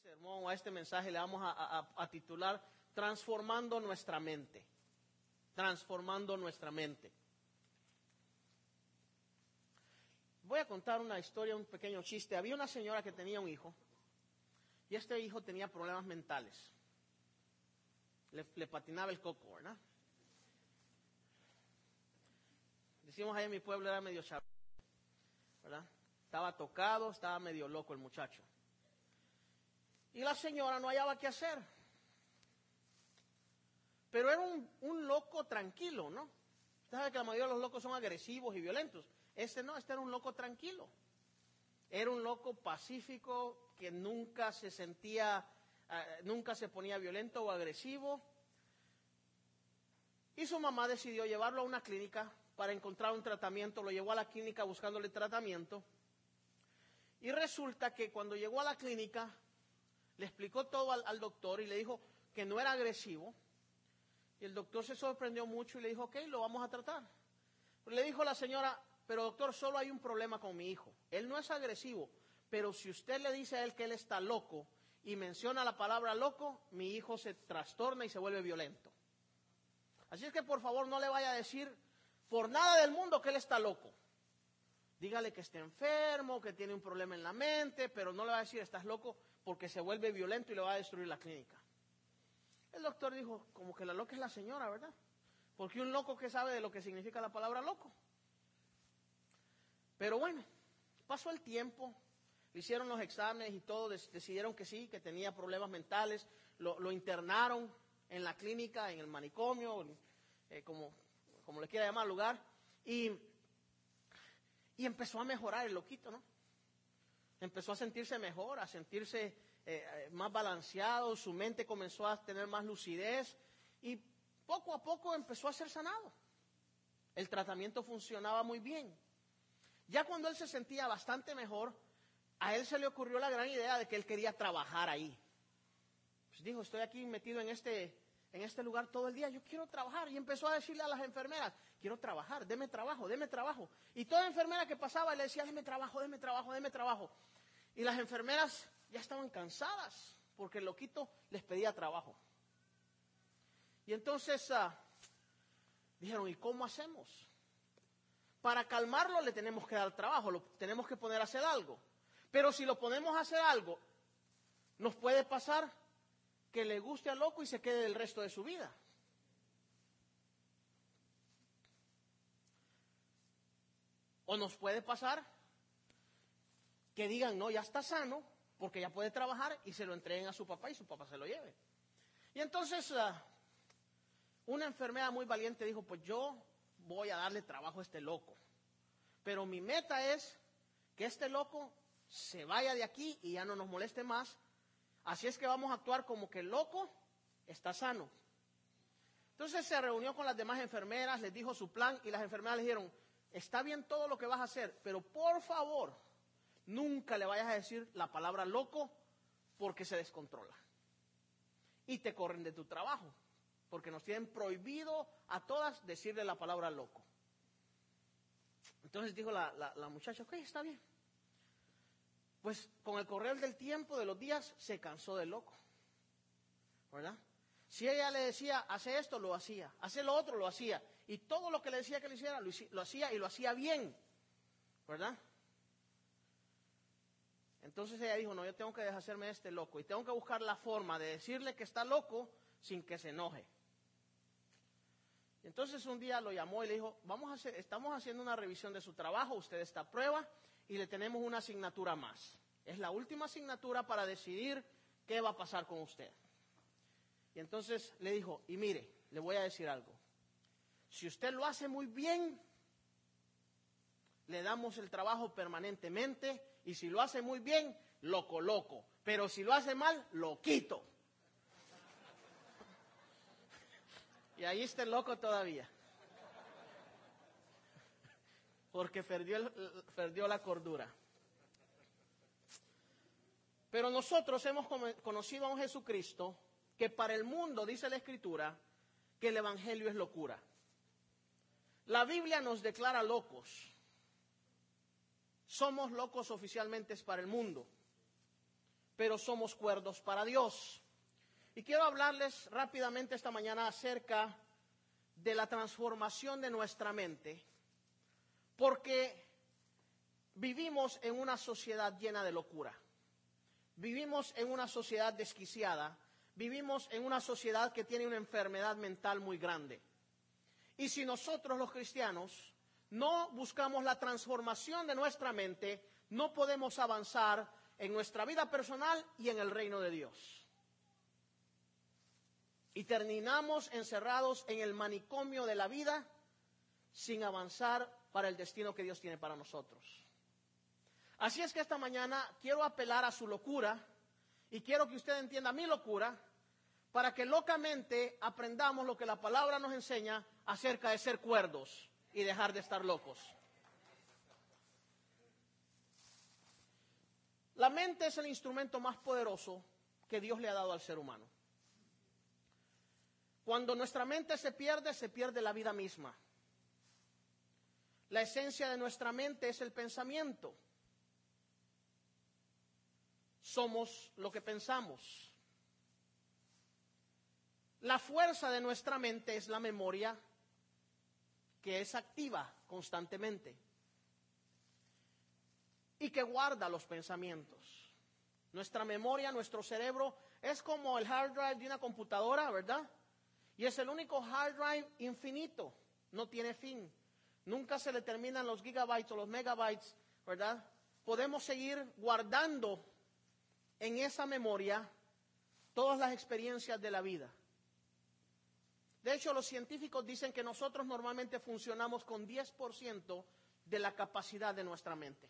sermón o a este mensaje le vamos a titular Transformando nuestra mente. Transformando nuestra mente. Voy a contar una historia, un pequeño chiste. Había una señora que tenía un hijo y este hijo tenía problemas mentales. Le patinaba el coco, ¿verdad? Decimos ahí en mi pueblo era medio chavo, ¿verdad? Estaba tocado, estaba medio loco el muchacho. Y la señora no hallaba qué hacer. Pero era un loco tranquilo, ¿no? Usted sabe que la mayoría de los locos son agresivos y violentos. Este no, este era un loco tranquilo. Era un loco pacífico que nunca se sentía, nunca se ponía violento o agresivo. Y su mamá decidió llevarlo a una clínica para encontrar un tratamiento. Lo llevó a la clínica buscándole tratamiento. Y resulta que cuando llegó a la clínica, le explicó todo al doctor y le dijo que no era agresivo. Y el doctor se sorprendió mucho y le dijo, ok, lo vamos a tratar. Pero le dijo la señora, pero doctor, solo hay un problema con mi hijo. Él no es agresivo, pero si usted le dice a él que él está loco y menciona la palabra loco, mi hijo se trastorna y se vuelve violento. Así es que por favor no le vaya a decir por nada del mundo que él está loco. Dígale que está enfermo, que tiene un problema en la mente, pero no le va a decir estás loco porque se vuelve violento y le va a destruir la clínica. El doctor dijo, como que la loca es la señora, ¿verdad? Porque un loco que sabe de lo que significa la palabra loco. Pero bueno, pasó el tiempo, le hicieron los exámenes y todo, decidieron que sí, que tenía problemas mentales, lo internaron en la clínica, en el manicomio, como le quiera llamar lugar, y empezó a mejorar el loquito, ¿no? Empezó a sentirse mejor, a sentirse más balanceado, su mente comenzó a tener más lucidez y poco a poco empezó a ser sanado. El tratamiento funcionaba muy bien. Ya cuando él se sentía bastante mejor, a él se le ocurrió la gran idea de que él quería trabajar ahí. Pues dijo, estoy aquí metido en este lugar todo el día, yo quiero trabajar. Y empezó a decirle a las enfermeras, quiero trabajar, deme trabajo, deme trabajo. Y toda enfermera que pasaba le decía, deme trabajo, deme trabajo, deme trabajo. Y las enfermeras ya estaban cansadas porque el loquito les pedía trabajo. Y entonces dijeron, ¿y cómo hacemos? Para calmarlo le tenemos que dar trabajo, lo tenemos que poner a hacer algo. Pero si lo ponemos a hacer algo, nos puede pasar que le guste al loco y se quede el resto de su vida. O nos puede pasar que digan, no, ya está sano, porque ya puede trabajar y se lo entreguen a su papá y su papá se lo lleve. Y entonces una enfermera muy valiente dijo, pues yo voy a darle trabajo a este loco. Pero mi meta es que este loco se vaya de aquí y ya no nos moleste más. Así es que vamos a actuar como que el loco está sano. Entonces se reunió con las demás enfermeras, les dijo su plan y las enfermeras le dijeron, está bien todo lo que vas a hacer, pero por favor, nunca le vayas a decir la palabra loco porque se descontrola. Y te corren de tu trabajo, porque nos tienen prohibido a todas decirle la palabra loco. Entonces dijo la muchacha, ok, está bien. Pues con el correr del tiempo, de los días, se cansó del loco, ¿verdad? Si ella le decía, hace esto, lo hacía, hace lo otro, lo hacía. Y todo lo que le decía que lo hiciera, lo hacía y lo hacía bien, ¿verdad? Entonces ella dijo, no, yo tengo que deshacerme de este loco y tengo que buscar la forma de decirle que está loco sin que se enoje. Y entonces un día lo llamó y le dijo, estamos haciendo una revisión de su trabajo, usted está a prueba y le tenemos una asignatura más. Es la última asignatura para decidir qué va a pasar con usted. Y entonces le dijo, y mire, le voy a decir algo. Si usted lo hace muy bien, le damos el trabajo permanentemente, y si lo hace muy bien, lo coloco. Pero si lo hace mal, lo quito. Y ahí está el loco todavía. Porque perdió la cordura. Pero nosotros hemos conocido a un Jesucristo que para el mundo, dice la Escritura, que el Evangelio es locura. La Biblia nos declara locos. Somos locos oficialmente para el mundo. pero somos cuerdos para Dios. Y quiero hablarles rápidamente esta mañana acerca de la transformación de nuestra mente, porque vivimos en una sociedad llena de locura. Vivimos en una sociedad desquiciada. Vivimos en una sociedad que tiene una enfermedad mental muy grande. Y si nosotros los cristianos no buscamos la transformación de nuestra mente, no podemos avanzar en nuestra vida personal y en el reino de Dios. Y terminamos encerrados en el manicomio de la vida sin avanzar para el destino que Dios tiene para nosotros. Así es que esta mañana quiero apelar a su locura y quiero que usted entienda mi locura para que locamente aprendamos lo que la palabra nos enseña acerca de ser cuerdos y dejar de estar locos. La mente es el instrumento más poderoso que Dios le ha dado al ser humano. Cuando nuestra mente se pierde la vida misma. La esencia de nuestra mente es el pensamiento. Somos lo que pensamos. La fuerza de nuestra mente es la memoria, que es activa constantemente y que guarda los pensamientos. Nuestra memoria, nuestro cerebro, es como el hard drive de una computadora, ¿verdad? Y es el único hard drive infinito, no tiene fin. Nunca se le terminan los gigabytes o los megabytes, ¿verdad? Podemos seguir guardando en esa memoria todas las experiencias de la vida. De hecho, los científicos dicen que nosotros normalmente funcionamos con 10% de la capacidad de nuestra mente.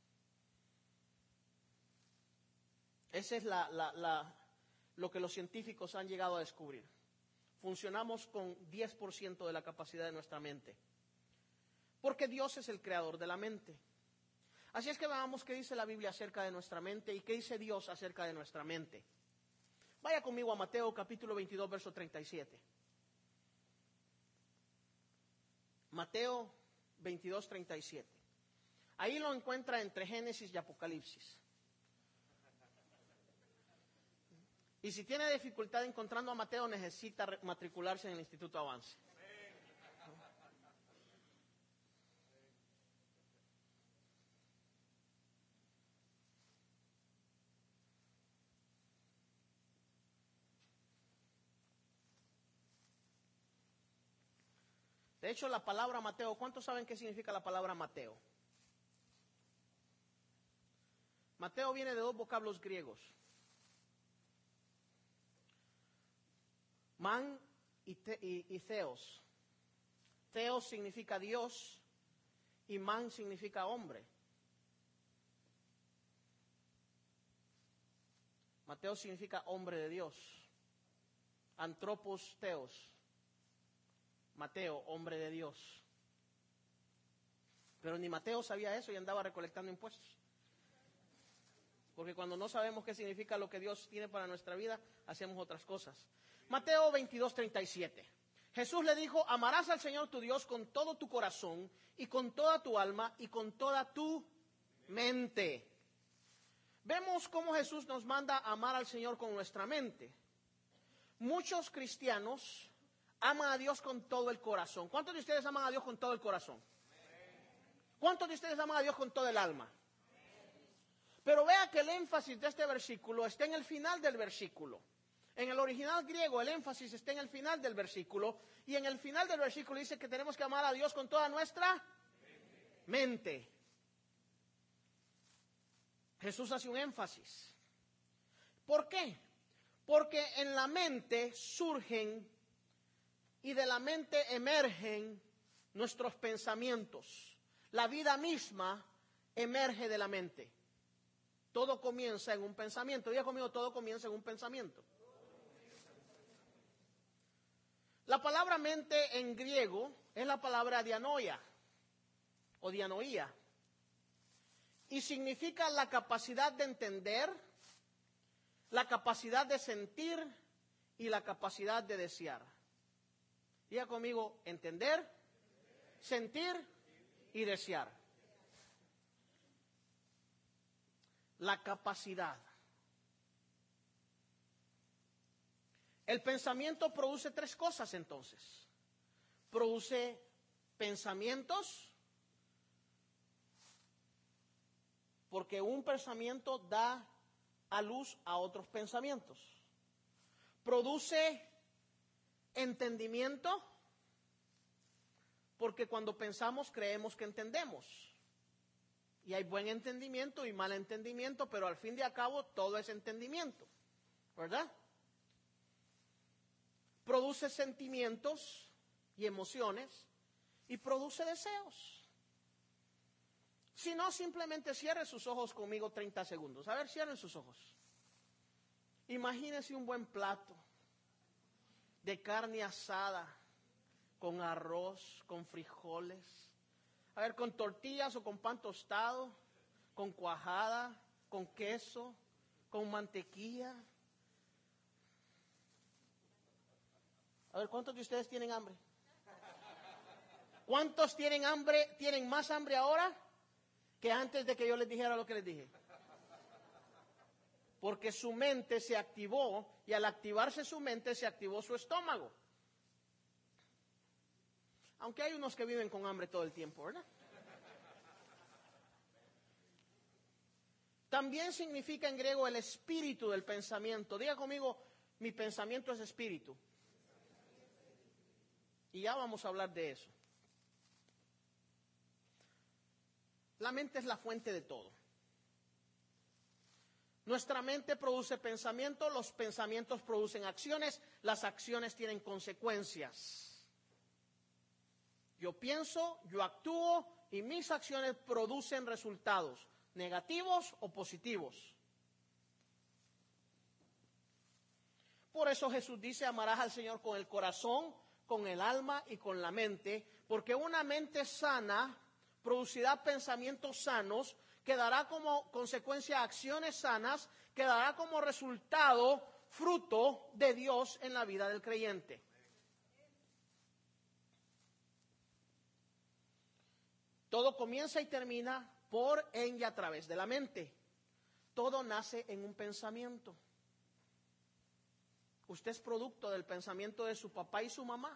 Ese es lo que los científicos han llegado a descubrir. Funcionamos con 10% de la capacidad de nuestra mente. Porque Dios es el creador de la mente. Así es que veamos qué dice la Biblia acerca de nuestra mente y qué dice Dios acerca de nuestra mente. Vaya conmigo a Mateo capítulo 22, verso 37. Mateo 22, 37. Ahí lo encuentra entre Génesis y Apocalipsis. Y si tiene dificultad encontrando a Mateo, necesita matricularse en el Instituto Avance. De hecho, la palabra Mateo, ¿cuántos saben qué significa la palabra Mateo? Mateo viene de dos vocablos griegos. Man y theos. Theos significa Dios y man significa hombre. Mateo significa hombre de Dios. Antropos theos. Mateo, hombre de Dios. Pero ni Mateo sabía eso y andaba recolectando impuestos. Porque cuando no sabemos qué significa lo que Dios tiene para nuestra vida, hacemos otras cosas. Mateo 22, 37. Jesús le dijo, amarás al Señor tu Dios con todo tu corazón y con toda tu alma y con toda tu mente. Vemos cómo Jesús nos manda a amar al Señor con nuestra mente. Muchos cristianos aman a Dios con todo el corazón. ¿Cuántos de ustedes aman a Dios con todo el corazón? ¿Cuántos de ustedes aman a Dios con todo el alma? Pero vea que el énfasis de este versículo está en el final del versículo. En el original griego el énfasis está en el final del versículo. Y en el final del versículo dice que tenemos que amar a Dios con toda nuestra mente. Jesús hace un énfasis. ¿Por qué? Porque en la mente surgen y de la mente emergen nuestros pensamientos. La vida misma emerge de la mente. Todo comienza en un pensamiento. Diga conmigo, todo comienza en un pensamiento. La palabra mente en griego es la palabra dianoia o dianoía. Y significa la capacidad de entender, la capacidad de sentir y la capacidad de desear. Diga conmigo, entender, sentir y desear. La capacidad. El pensamiento produce tres cosas entonces. Produce pensamientos, porque un pensamiento da a luz a otros pensamientos. Produce entendimiento, porque cuando pensamos creemos que entendemos. Y hay buen entendimiento y mal entendimiento, pero al fin y al cabo todo es entendimiento, ¿verdad? Produce sentimientos y emociones y produce deseos. Si no, simplemente cierre sus ojos conmigo 30 segundos. A ver, cierren sus ojos. Imagínense un buen plato de carne asada, con arroz, con frijoles. A ver, con tortillas o con pan tostado, con cuajada, con queso, con mantequilla. A ver, ¿cuántos de ustedes tienen hambre? ¿Cuántos tienen hambre, tienen más hambre ahora que antes de que yo les dijera lo que les dije? Porque su mente se activó y al activarse su mente se activó su estómago. Aunque hay unos que viven con hambre todo el tiempo, ¿verdad? También significa en griego el espíritu del pensamiento. Diga conmigo, mi pensamiento es espíritu. Y ya vamos a hablar de eso. La mente es la fuente de todo. Nuestra mente produce pensamientos, los pensamientos producen acciones, las acciones tienen consecuencias. Yo pienso, yo actúo y mis acciones producen resultados, negativos o positivos. Por eso Jesús dice, amarás al Señor con el corazón, con el alma y con la mente, porque una mente sana producirá pensamientos sanos, que dará como consecuencia acciones sanas, que dará como resultado fruto de Dios en la vida del creyente. Todo comienza y termina por, en y a través de la mente. Todo nace en un pensamiento. Usted es producto del pensamiento de su papá y su mamá.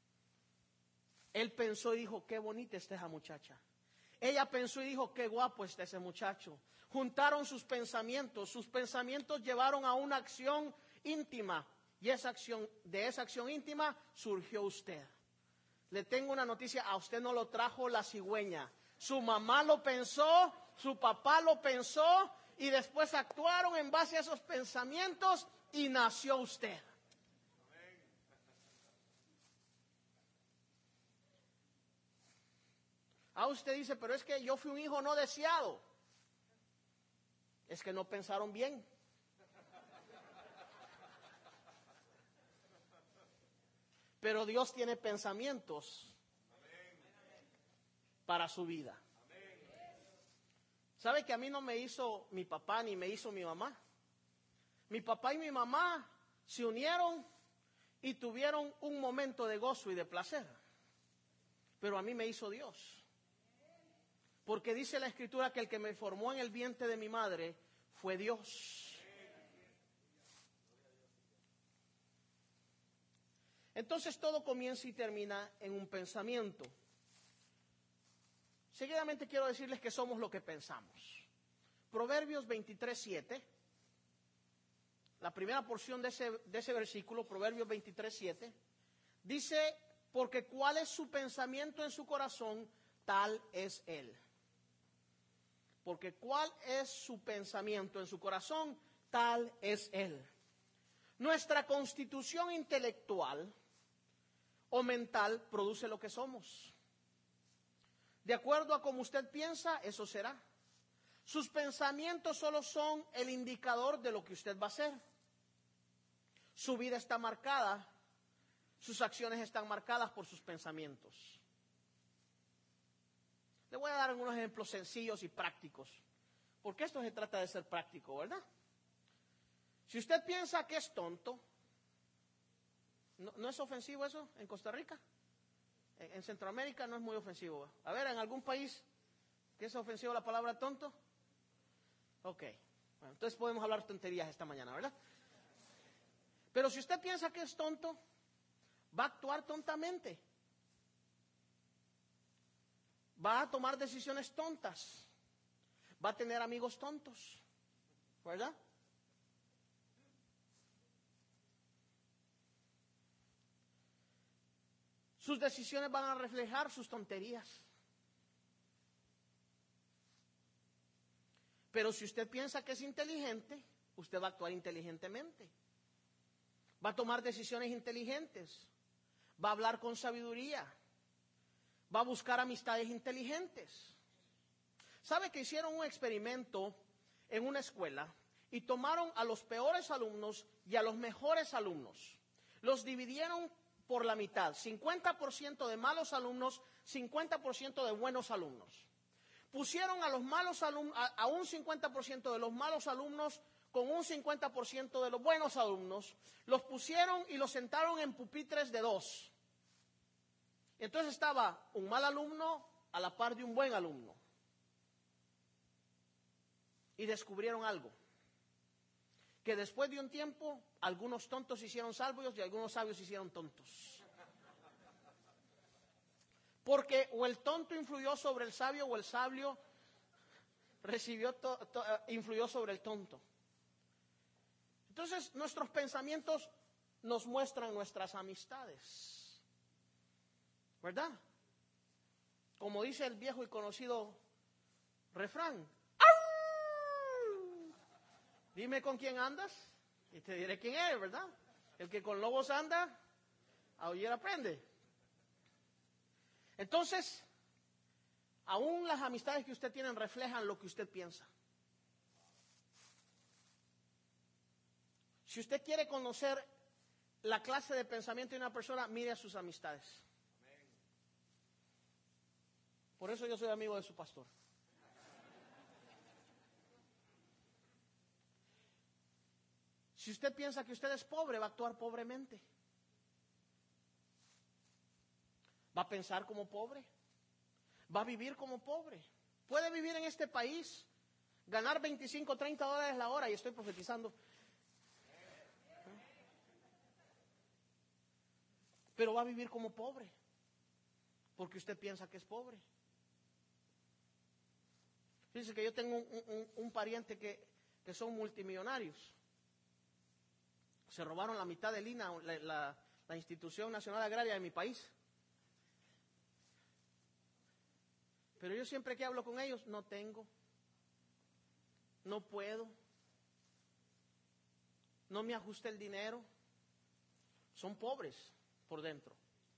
Él pensó y dijo, qué bonita está esa muchacha. Ella pensó y dijo, qué guapo está ese muchacho. Juntaron sus pensamientos llevaron a una acción íntima. Y de esa acción íntima surgió usted. Le tengo una noticia, a usted no lo trajo la cigüeña. Su mamá lo pensó, su papá lo pensó y después actuaron en base a esos pensamientos y nació usted. Usted dice, pero es que yo fui un hijo no deseado. Es que no pensaron bien. Pero Dios tiene pensamientos para su vida. ¿Sabe que a mí no me hizo mi papá ni me hizo mi mamá? Mi papá y mi mamá se unieron y tuvieron un momento de gozo y de placer. Pero a mí me hizo Dios. Porque dice la Escritura que el que me formó en el vientre de mi madre fue Dios. Entonces todo comienza y termina en un pensamiento. Seguidamente quiero decirles que somos lo que pensamos. Proverbios 23:7, la primera porción de ese versículo, Proverbios 23:7, dice, porque cuál es su pensamiento en su corazón, tal es él. Porque cuál es su pensamiento en su corazón, tal es él. Nuestra constitución intelectual o mental produce lo que somos. De acuerdo a cómo usted piensa, eso será. Sus pensamientos solo son el indicador de lo que usted va a hacer. Su vida está marcada, sus acciones están marcadas por sus pensamientos. Le voy a dar algunos ejemplos sencillos y prácticos, porque esto se trata de ser práctico, ¿verdad? Si usted piensa que es tonto, ¿no es ofensivo eso en Costa Rica? En Centroamérica no es muy ofensivo. A ver, ¿en algún país que es ofensivo la palabra tonto? Ok, bueno, entonces podemos hablar tonterías esta mañana, ¿verdad? Pero si usted piensa que es tonto, va a actuar tontamente. Va a tomar decisiones tontas. Va a tener amigos tontos. ¿Verdad? Sus decisiones van a reflejar sus tonterías. Pero si usted piensa que es inteligente, usted va a actuar inteligentemente. Va a tomar decisiones inteligentes. Va a hablar con sabiduría. Va a buscar amistades inteligentes. ¿Sabe que hicieron un experimento en una escuela y tomaron a los peores alumnos y a los mejores alumnos? Los dividieron por la mitad, 50% de malos alumnos, 50% de buenos alumnos. Pusieron a los malos alumnos, a un 50% de los malos alumnos con un 50% de los buenos alumnos, los pusieron y los sentaron en pupitres de 2. Entonces estaba un mal alumno a la par de un buen alumno. Y descubrieron algo, que después de un tiempo, algunos tontos se hicieron sabios y algunos sabios se hicieron tontos. Porque o el tonto influyó sobre el sabio o el sabio influyó sobre el tonto. Entonces, nuestros pensamientos nos muestran nuestras amistades. ¿Verdad? Como dice el viejo y conocido refrán. Dime con quién andas y te diré quién eres, ¿verdad? El que con lobos anda, a aullar aprende. Entonces, aún las amistades que usted tiene reflejan lo que usted piensa. Si usted quiere conocer la clase de pensamiento de una persona, mire a sus amistades. Por eso yo soy amigo de su pastor. Si usted piensa que usted es pobre, va a actuar pobremente. Va a pensar como pobre. Va a vivir como pobre. Puede vivir en este país, ganar 25, 30 dólares la hora, y estoy profetizando. Pero va a vivir como pobre, porque usted piensa que es pobre. Fíjense que yo tengo un pariente que son multimillonarios. Se robaron la mitad del INA, la Institución Nacional Agraria de mi país. Pero yo siempre que hablo con ellos, no tengo, no puedo, no me ajusta el dinero. Son pobres por dentro.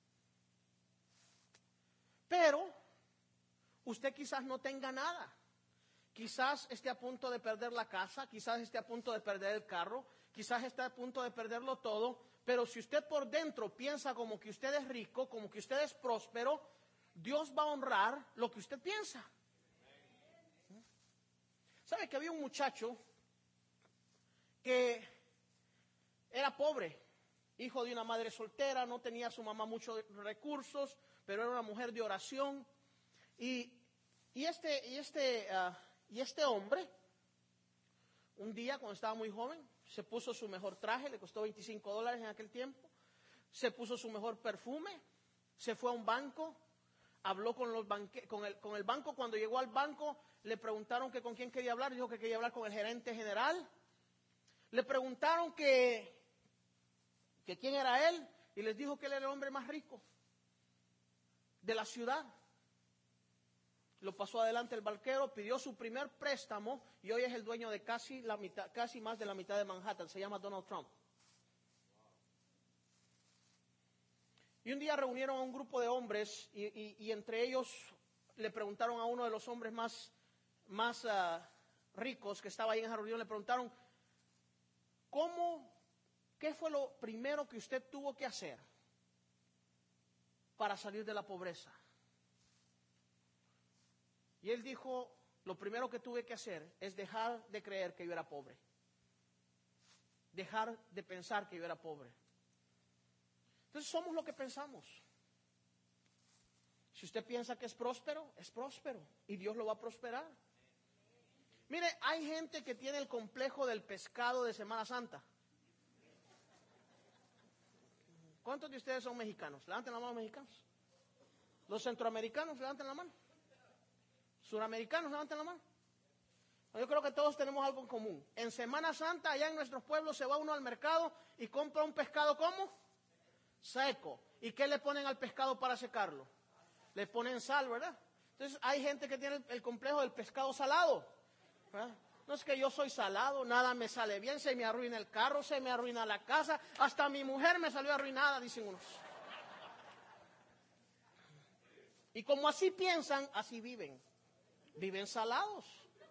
Pero usted quizás no tenga nada. Quizás esté a punto de perder la casa, quizás esté a punto de perder el carro, quizás esté a punto de perderlo todo, pero si usted por dentro piensa como que usted es rico, como que usted es próspero, Dios va a honrar lo que usted piensa. ¿Sabe que había un muchacho que era pobre, hijo de una madre soltera, no tenía a su mamá muchos recursos, pero era una mujer de oración, y este hombre, un día cuando estaba muy joven, se puso su mejor traje, le costó $25 en aquel tiempo, se puso su mejor perfume, se fue a un banco, habló con el banco. Cuando llegó al banco, le preguntaron que con quién quería hablar, dijo que quería hablar con el gerente general. Le preguntaron que quién era él, y les dijo que él era el hombre más rico de la ciudad. Lo pasó adelante el banquero, pidió su primer préstamo y hoy es el dueño de casi más de la mitad de Manhattan. Se llama Donald Trump. Y un día reunieron a un grupo de hombres y entre ellos le preguntaron a uno de los hombres más ricos que estaba ahí en esa reunión, le preguntaron, ¿qué fue lo primero que usted tuvo que hacer para salir de la pobreza? Y él dijo, lo primero que tuve que hacer es dejar de creer que yo era pobre. Dejar de pensar que yo era pobre. Entonces somos lo que pensamos. Si usted piensa que es próspero y Dios lo va a prosperar. Mire, hay gente que tiene el complejo del pescado de Semana Santa. ¿Cuántos de ustedes son mexicanos? Levanten la mano, mexicanos. Los centroamericanos, levanten la mano. Suramericanos, levanten la mano. Yo creo que todos tenemos algo en común. En Semana Santa, allá en nuestros pueblos, se va uno al mercado y compra un pescado, ¿cómo? Seco. ¿Y qué le ponen al pescado para secarlo? Le ponen sal, ¿verdad? Entonces hay gente que tiene el complejo del pescado salado, ¿verdad? No es que yo soy salado, nada me sale bien, se me arruina el carro, se me arruina la casa, hasta mi mujer me salió arruinada, dicen unos. Y como así piensan, así viven. Viven salados.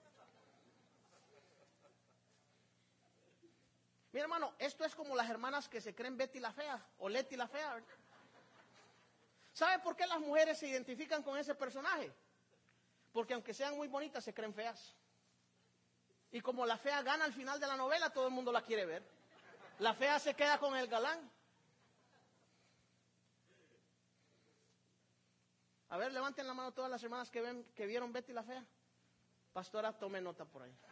Mi hermano, esto es como las hermanas que se creen Betty la Fea o Leti la Fea, ¿verdad? ¿Sabe por qué las mujeres se identifican con ese personaje? Porque aunque sean muy bonitas, se creen feas. Y como la fea gana al final de la novela, todo el mundo la quiere ver. La fea se queda con el galán. A ver, levanten la mano todas las hermanas que vieron Betty la Fea. Pastora, tome nota por ahí.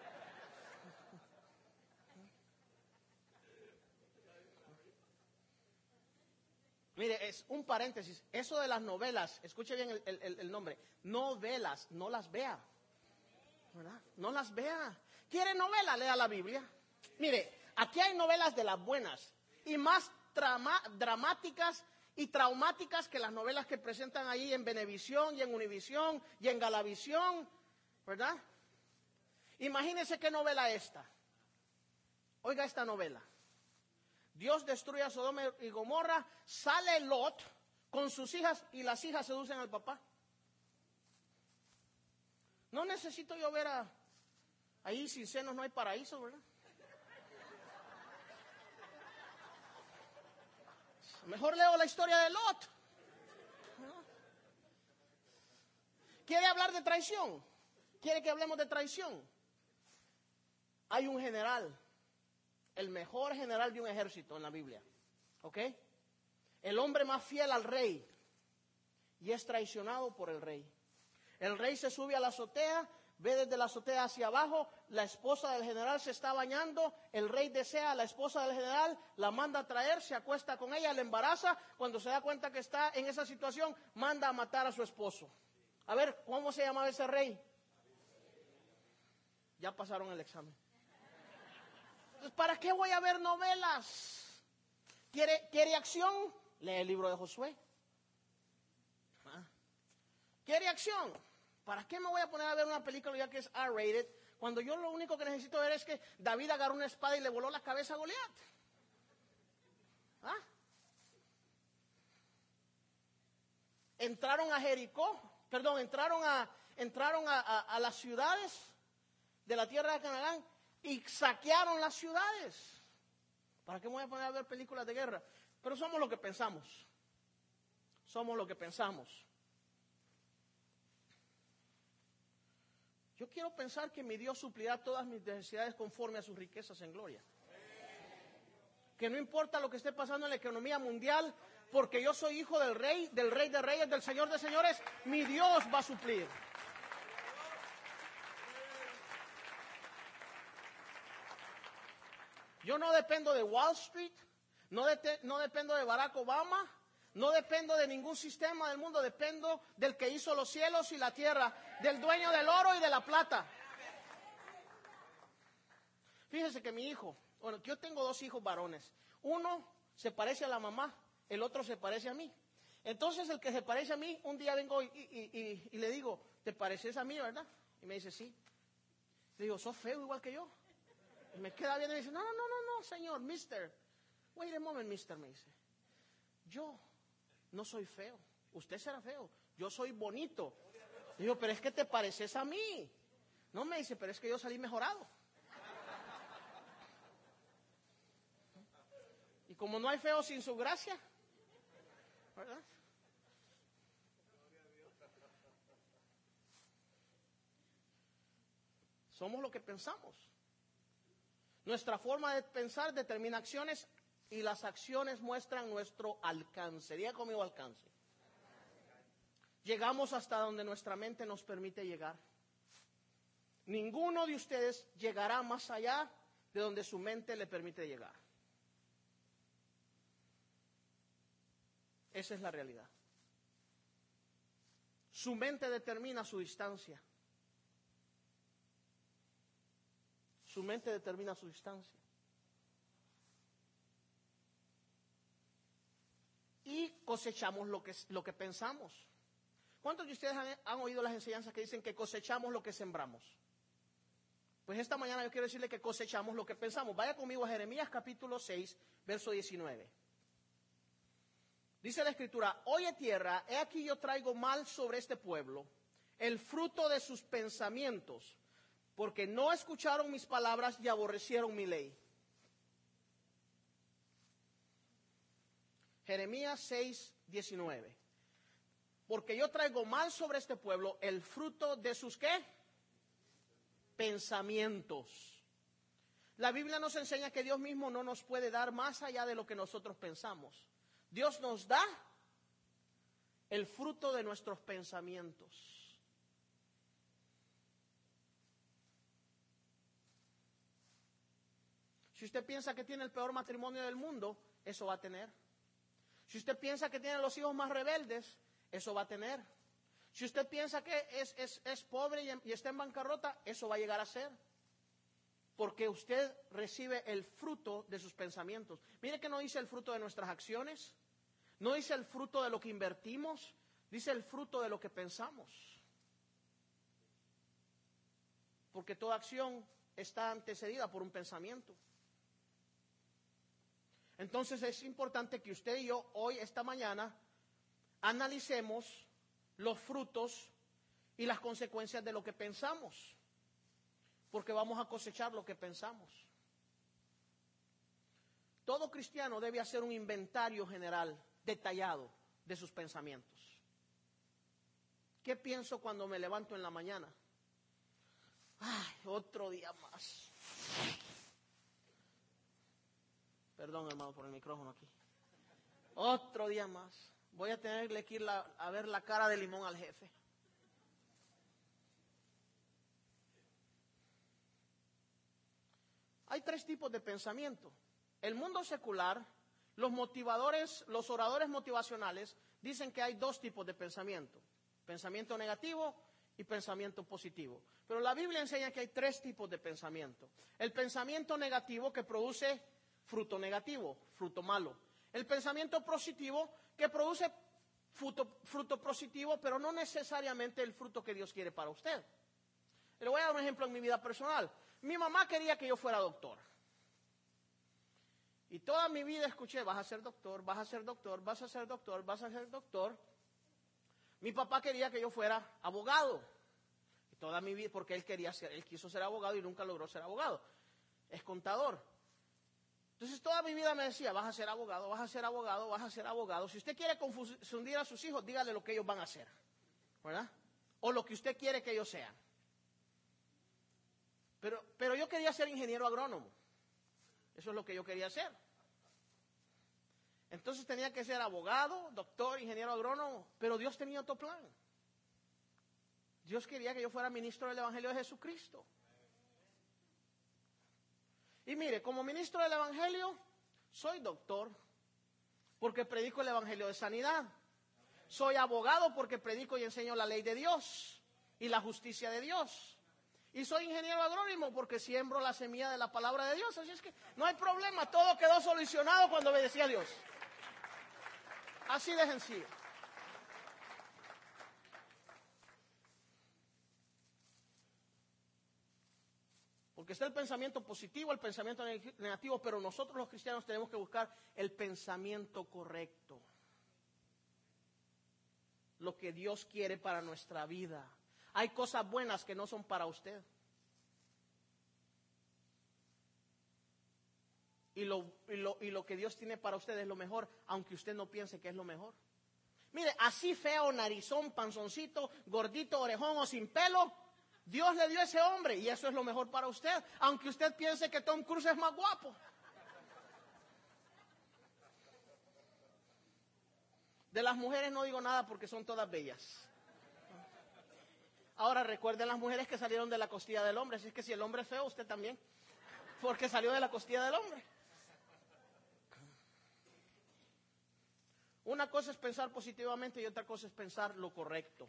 Mire, es un paréntesis. Eso de las novelas, escuche bien el nombre. Novelas, no las vea. ¿Verdad? No las vea. ¿Quiere novela? Lea la Biblia. Mire, aquí hay novelas de las buenas y más dramáticas y traumáticas que las novelas que presentan ahí en Venevisión y en Univisión y en Galavisión, ¿verdad? Imagínense qué novela esta. Oiga esta novela. Dios destruye a Sodoma y Gomorra, sale Lot con sus hijas y las hijas seducen al papá. No necesito yo ver ahí sin senos no hay paraíso, ¿verdad? Mejor leo la historia de Lot. ¿No? ¿Quiere hablar de traición? ¿Quiere que hablemos de traición? Hay un general, el mejor general de un ejército en la Biblia, ¿ok? El hombre más fiel al rey y es traicionado por el rey. El rey se sube a la azotea, ve desde la azotea hacia abajo, la esposa del general se está bañando, el rey desea a la esposa del general, la manda a traer, se acuesta con ella, la embaraza, cuando se da cuenta que está en esa situación, manda a matar a su esposo. A ver, ¿cómo se llamaba ese rey? Ya pasaron el examen. Entonces, ¿para qué voy a ver novelas? ¿Quiere acción? Lee el libro de Josué. ¿Quiere acción? ¿Para qué me voy a poner a ver una película ya que es R-rated cuando yo lo único que necesito ver es que David agarró una espada y le voló la cabeza a Goliat? ¿Ah? Entraron a Jericó, entraron a las ciudades de la tierra de Canaán y saquearon las ciudades. ¿Para qué me voy a poner a ver películas de guerra? Pero somos lo que pensamos. Somos lo que pensamos. Yo quiero pensar que mi Dios suplirá todas mis necesidades conforme a sus riquezas en gloria. Que no importa lo que esté pasando en la economía mundial, porque yo soy hijo del Rey de Reyes, del Señor de Señores, mi Dios va a suplir. Yo no dependo de Wall Street, no dependo de Barack Obama, no dependo de ningún sistema del mundo, dependo del que hizo los cielos y la tierra, del dueño del oro y de la plata. Fíjese que mi hijo, yo tengo 2 hijos varones, uno se parece a la mamá, el otro se parece a mí. Entonces el que se parece a mí, un día vengo y le digo, ¿te pareces a mí, verdad? Y me dice, sí. Le digo, ¿sos feo igual que yo? Y me queda bien y me dice, no, señor, mister. Wait a moment, mister, me dice. Yo no soy feo. Usted será feo. Yo soy bonito. Digo, pero es que te pareces a mí. No, me dice, pero es que yo salí mejorado. Y como no hay feo sin su gracia, ¿verdad? Somos lo que pensamos. Nuestra forma de pensar determina acciones y las acciones muestran nuestro alcance. Diga conmigo alcance. Llegamos hasta donde nuestra mente nos permite llegar. Ninguno de ustedes llegará más allá de donde su mente le permite llegar. Esa es la realidad. Su mente determina su distancia. Su mente determina su distancia. Y cosechamos lo que pensamos. ¿Cuántos de ustedes han oído las enseñanzas que dicen que cosechamos lo que sembramos? Pues esta mañana yo quiero decirle que cosechamos lo que pensamos. Vaya conmigo a Jeremías capítulo 6, verso 19. Dice la Escritura: oye tierra, he aquí yo traigo mal sobre este pueblo, el fruto de sus pensamientos, porque no escucharon mis palabras y aborrecieron mi ley. Jeremías 6, 19. Porque yo traigo mal sobre este pueblo el fruto de sus ¿qué? Pensamientos. La Biblia nos enseña que Dios mismo no nos puede dar más allá de lo que nosotros pensamos. Dios nos da el fruto de nuestros pensamientos. Si usted piensa que tiene el peor matrimonio del mundo, eso va a tener. Si usted piensa que tiene los hijos más rebeldes, eso va a tener. Si usted piensa que es pobre y está en bancarrota, eso va a llegar a ser. Porque usted recibe el fruto de sus pensamientos. Mire que no dice el fruto de nuestras acciones, no dice el fruto de lo que invertimos, dice el fruto de lo que pensamos. Porque toda acción está antecedida por un pensamiento. Entonces es importante que usted y yo hoy, esta mañana, analicemos los frutos y las consecuencias de lo que pensamos, porque vamos a cosechar lo que pensamos. Todo cristiano debe hacer un inventario general, detallado, de sus pensamientos. ¿Qué pienso cuando me levanto en la mañana? Ay, otro día más. Perdón, hermano, por el micrófono aquí. Otro día más. Voy a tenerle que ir a ver la cara de limón al jefe. Hay tres tipos de pensamiento. El mundo secular, los motivadores, los oradores motivacionales, dicen que hay dos tipos de pensamiento. Pensamiento negativo y pensamiento positivo. Pero la Biblia enseña que hay tres tipos de pensamiento. El pensamiento negativo que produce fruto negativo, fruto malo. El pensamiento positivo que produce fruto positivo, pero no necesariamente el fruto que Dios quiere para usted. Le voy a dar un ejemplo en mi vida personal. Mi mamá quería que yo fuera doctor. Y toda mi vida escuché: vas a ser doctor, vas a ser doctor, vas a ser doctor, vas a ser doctor. Mi papá quería que yo fuera abogado. Y toda mi vida, porque él quiso ser abogado y nunca logró ser abogado. Es contador. Entonces toda mi vida me decía: vas a ser abogado, vas a ser abogado, vas a ser abogado. Si usted quiere confundir a sus hijos, dígale lo que ellos van a hacer, ¿verdad? O lo que usted quiere que ellos sean. Pero yo quería ser ingeniero agrónomo. Eso es lo que yo quería hacer. Entonces tenía que ser abogado, doctor, ingeniero agrónomo. Pero Dios tenía otro plan. Dios quería que yo fuera ministro del Evangelio de Jesucristo. Y mire, como ministro del Evangelio, soy doctor, porque predico el Evangelio de sanidad. Soy abogado porque predico y enseño la ley de Dios y la justicia de Dios. Y soy ingeniero agrónomo porque siembro la semilla de la palabra de Dios. Así es que no hay problema, todo quedó solucionado cuando obedecí a Dios. Así de sencillo. Porque está el pensamiento positivo, el pensamiento negativo, pero nosotros los cristianos tenemos que buscar el pensamiento correcto. Lo que Dios quiere para nuestra vida. Hay cosas buenas que no son para usted. Y lo que Dios tiene para usted es lo mejor, aunque usted no piense que es lo mejor. Mire, así feo, narizón, panzoncito, gordito, orejón o sin pelo, Dios le dio a ese hombre y eso es lo mejor para usted, aunque usted piense que Tom Cruise es más guapo. De las mujeres no digo nada porque son todas bellas. Ahora recuerden las mujeres que salieron de la costilla del hombre, así es que si el hombre es feo, usted también, porque salió de la costilla del hombre. Una cosa es pensar positivamente y otra cosa es pensar lo correcto.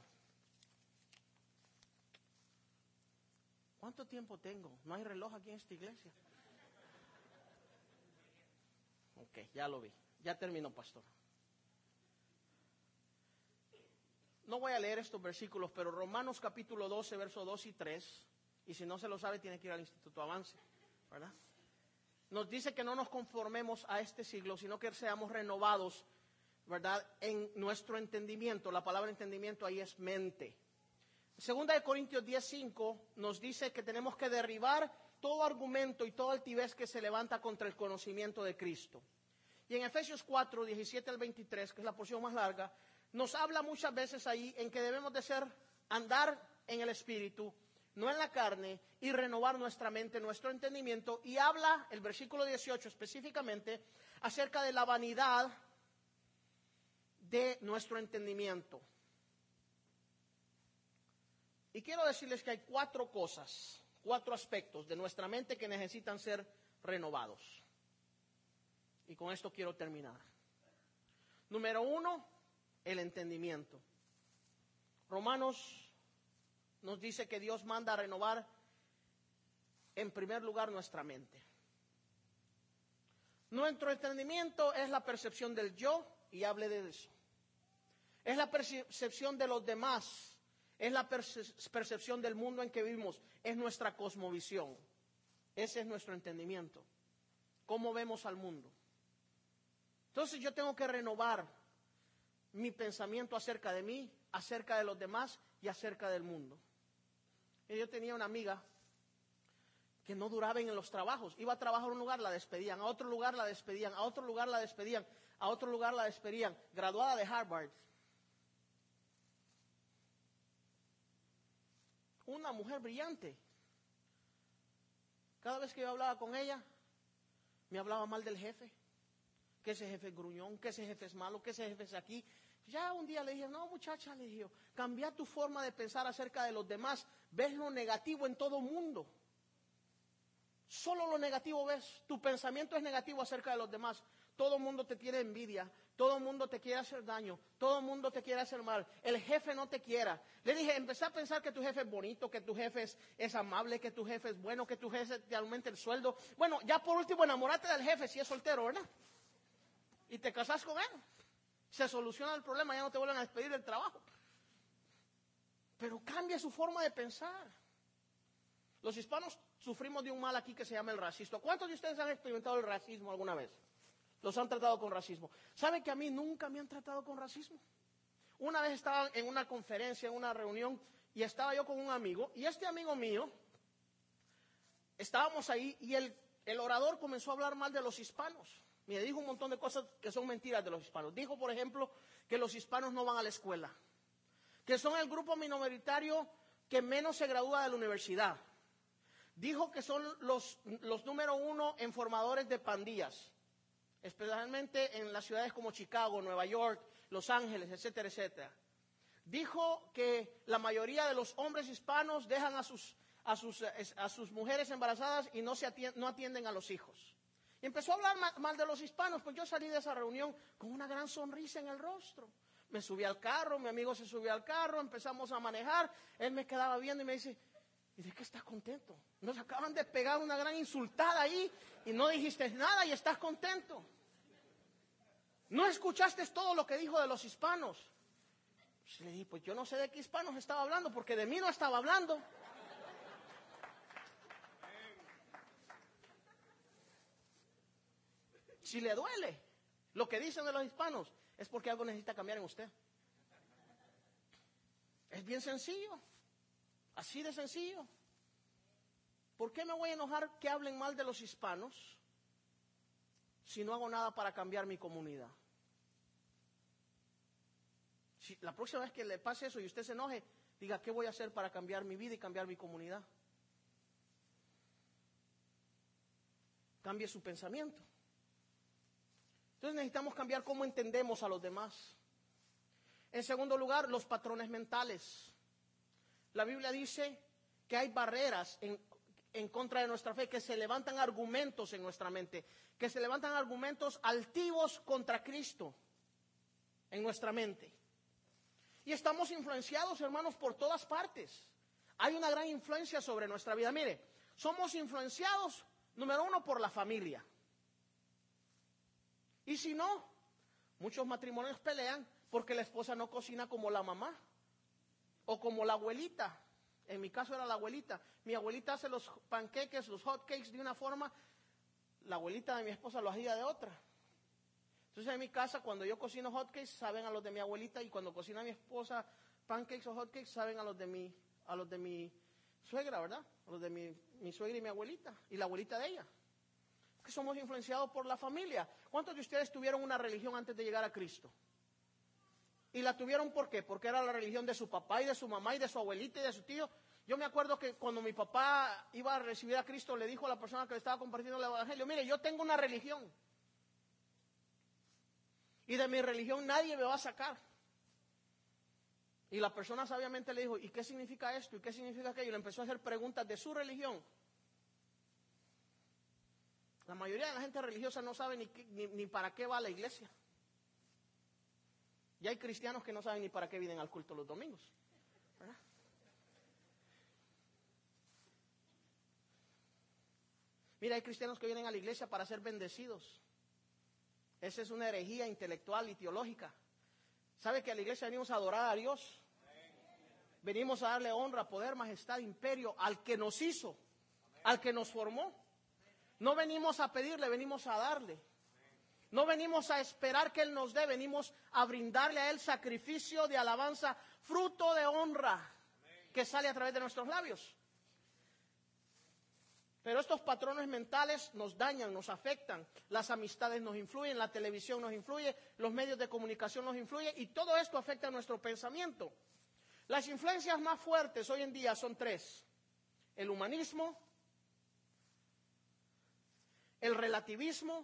¿Cuánto tiempo tengo? No hay reloj aquí en esta iglesia. Ok, ya lo vi. Ya terminó, pastor. No voy a leer estos versículos, pero Romanos capítulo 12, versos 2 y 3, y si no se lo sabe, tiene que ir al Instituto Avance, ¿verdad? Nos dice que no nos conformemos a este siglo, sino que seamos renovados, ¿verdad?, en nuestro entendimiento. La palabra entendimiento ahí es mente. Segunda de Corintios 10:5 nos dice que tenemos que derribar todo argumento y toda altivez que se levanta contra el conocimiento de Cristo. Y en Efesios 4, 17 al 23, que es la porción más larga, nos habla muchas veces ahí en que debemos de andar en el Espíritu, no en la carne, y renovar nuestra mente, nuestro entendimiento. Y habla el versículo 18 específicamente acerca de la vanidad de nuestro entendimiento. Y quiero decirles que hay 4 cosas, 4 aspectos de nuestra mente que necesitan ser renovados. Y con esto quiero terminar. Número 1, el entendimiento. Romanos nos dice que Dios manda a renovar en primer lugar nuestra mente. Nuestro entendimiento es la percepción del yo, y hable de eso. Es la percepción de los demás, es la percepción del mundo en que vivimos, es nuestra cosmovisión. Ese es nuestro entendimiento. ¿Cómo vemos al mundo? Entonces yo tengo que renovar mi pensamiento acerca de mí, acerca de los demás y acerca del mundo. Y yo tenía una amiga que no duraba en los trabajos. Iba a trabajar a un lugar, la despedían, a otro lugar la despedían, a otro lugar la despedían, a otro lugar la despedían. Graduada de Harvard. Una mujer brillante. Cada vez que yo hablaba con ella, me hablaba mal del jefe. Que ese jefe es gruñón, que ese jefe es malo, que ese jefe es aquí. Ya un día le dije, no muchacha, le dije, cambia tu forma de pensar acerca de los demás. Ves lo negativo en todo mundo. Solo lo negativo ves. Tu pensamiento es negativo acerca de los demás. Todo el mundo te tiene envidia. Todo el mundo te quiere hacer daño. Todo el mundo te quiere hacer mal. El jefe no te quiera. Le dije, empecé a pensar que tu jefe es bonito, que tu jefe es amable, que tu jefe es bueno, que tu jefe te aumente el sueldo. Bueno, ya por último, enamórate del jefe si es soltero, ¿verdad? Y te casas con él. Se soluciona el problema, ya no te vuelven a despedir del trabajo. Pero cambia su forma de pensar. Los hispanos sufrimos de un mal aquí que se llama el racismo. ¿Cuántos de ustedes han experimentado el racismo alguna vez? Los han tratado con racismo. ¿Saben que a mí nunca me han tratado con racismo? Una vez estaba en una conferencia, en una reunión, y estaba yo con un amigo, y este amigo mío, estábamos ahí, y el orador comenzó a hablar mal de los hispanos. Me dijo un montón de cosas que son mentiras de los hispanos. Dijo, por ejemplo, que los hispanos no van a la escuela, que son el grupo minoritario que menos se gradúa de la universidad. Dijo que son los número 1 en formadores de pandillas, especialmente en las ciudades como Chicago, Nueva York, Los Ángeles, etcétera, etcétera. Dijo que la mayoría de los hombres hispanos dejan a sus mujeres embarazadas y no atienden a los hijos. Y empezó a hablar mal de los hispanos. Pues yo salí de esa reunión con una gran sonrisa en el rostro. Me subí al carro, mi amigo se subió al carro, empezamos a manejar. Él me quedaba viendo y me dice, ¿y de qué estás contento? Nos acaban de pegar una gran insultada ahí y no dijiste nada y estás contento. ¿No escuchaste todo lo que dijo de los hispanos? Pues le dije, pues yo no sé de qué hispanos estaba hablando, porque de mí no estaba hablando. Si le duele lo que dicen de los hispanos, es porque algo necesita cambiar en usted. Es bien sencillo, así de sencillo. ¿Por qué me voy a enojar que hablen mal de los hispanos si no hago nada para cambiar mi comunidad? Si la próxima vez que le pase eso y usted se enoje, diga, ¿qué voy a hacer para cambiar mi vida y cambiar mi comunidad? Cambie su pensamiento. Entonces necesitamos cambiar cómo entendemos a los demás. En segundo lugar, los patrones mentales. La Biblia dice que hay barreras en contra de nuestra fe, que se levantan argumentos en nuestra mente, que se levantan argumentos altivos contra Cristo. en nuestra mente. Y estamos influenciados, hermanos, por todas partes. Hay una gran influencia sobre nuestra vida. Mire, somos influenciados, número uno, por la familia. Y si no, muchos matrimonios pelean porque la esposa no cocina como la mamá o como la abuelita. En mi caso era la abuelita. Mi abuelita hace los panqueques, los hot cakes de una forma, la abuelita de mi esposa lo hacía de otra. Entonces en mi casa, cuando yo cocino hot cakes, saben a los de mi abuelita, y cuando cocina mi esposa pancakes o hot cakes, saben a los de mi suegra, ¿verdad? A los de mi suegra y mi abuelita, y la abuelita de ella. Porque somos influenciados por la familia. ¿Cuántos de ustedes tuvieron una religión antes de llegar a Cristo? ¿Y la tuvieron por qué? Porque era la religión de su papá y de su mamá y de su abuelita y de su tío. Yo me acuerdo que cuando mi papá iba a recibir a Cristo, le dijo a la persona que le estaba compartiendo el evangelio: mire, yo tengo una religión, y de mi religión nadie me va a sacar. Y la persona sabiamente le dijo: ¿y qué significa esto? ¿Y qué significa aquello? Y le empezó a hacer preguntas de su religión. La mayoría de la gente religiosa no sabe ni para qué va a la iglesia. Y hay cristianos que no saben ni para qué vienen al culto los domingos, ¿verdad? Mira, hay cristianos que vienen a la iglesia para ser bendecidos. Esa es una herejía intelectual y teológica. ¿Sabe que a la iglesia venimos a adorar a Dios? Venimos a darle honra, poder, majestad, imperio al que nos hizo, al que nos formó. No venimos a pedirle, venimos a darle. No venimos a esperar que Él nos dé, venimos a brindarle a Él sacrificio de alabanza, fruto de honra que sale a través de nuestros labios. Pero estos patrones mentales nos dañan, nos afectan. Las amistades nos influyen, la televisión nos influye, los medios de comunicación nos influyen, y todo esto afecta a nuestro pensamiento. Las influencias más fuertes hoy en día son tres: el humanismo, el relativismo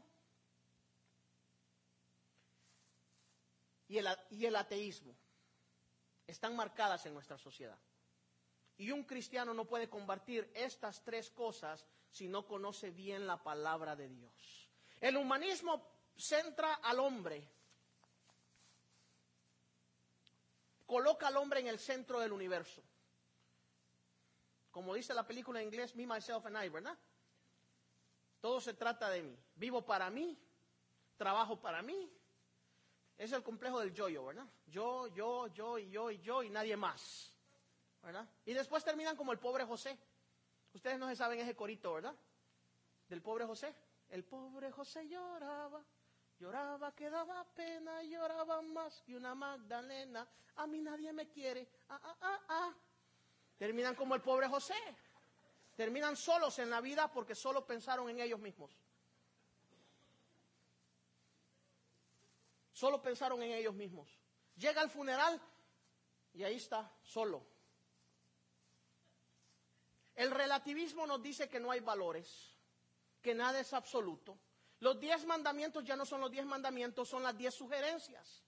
y el ateísmo. Están marcadas en nuestra sociedad. Y un cristiano no puede combatir estas tres cosas si no conoce bien la palabra de Dios. El humanismo centra al hombre, coloca al hombre en el centro del universo. Como dice la película en inglés, Me, Myself and I, ¿verdad? Todo se trata de mí. Vivo para mí, trabajo para mí. Es el complejo del yo-yo, ¿verdad? Yo y nadie más, ¿verdad? Y después terminan como el pobre José. Ustedes no se saben ese corito, ¿verdad? Del pobre José. El pobre José lloraba, lloraba que daba pena, lloraba más que una Magdalena. A mí nadie me quiere, Terminan como el pobre José. Terminan solos en la vida porque solo pensaron en ellos mismos. Solo pensaron en ellos mismos. Llega al funeral y ahí está, solo. El relativismo nos dice que no hay valores, que nada es absoluto. Los 10 mandamientos ya no son los 10 mandamientos, son las 10 sugerencias.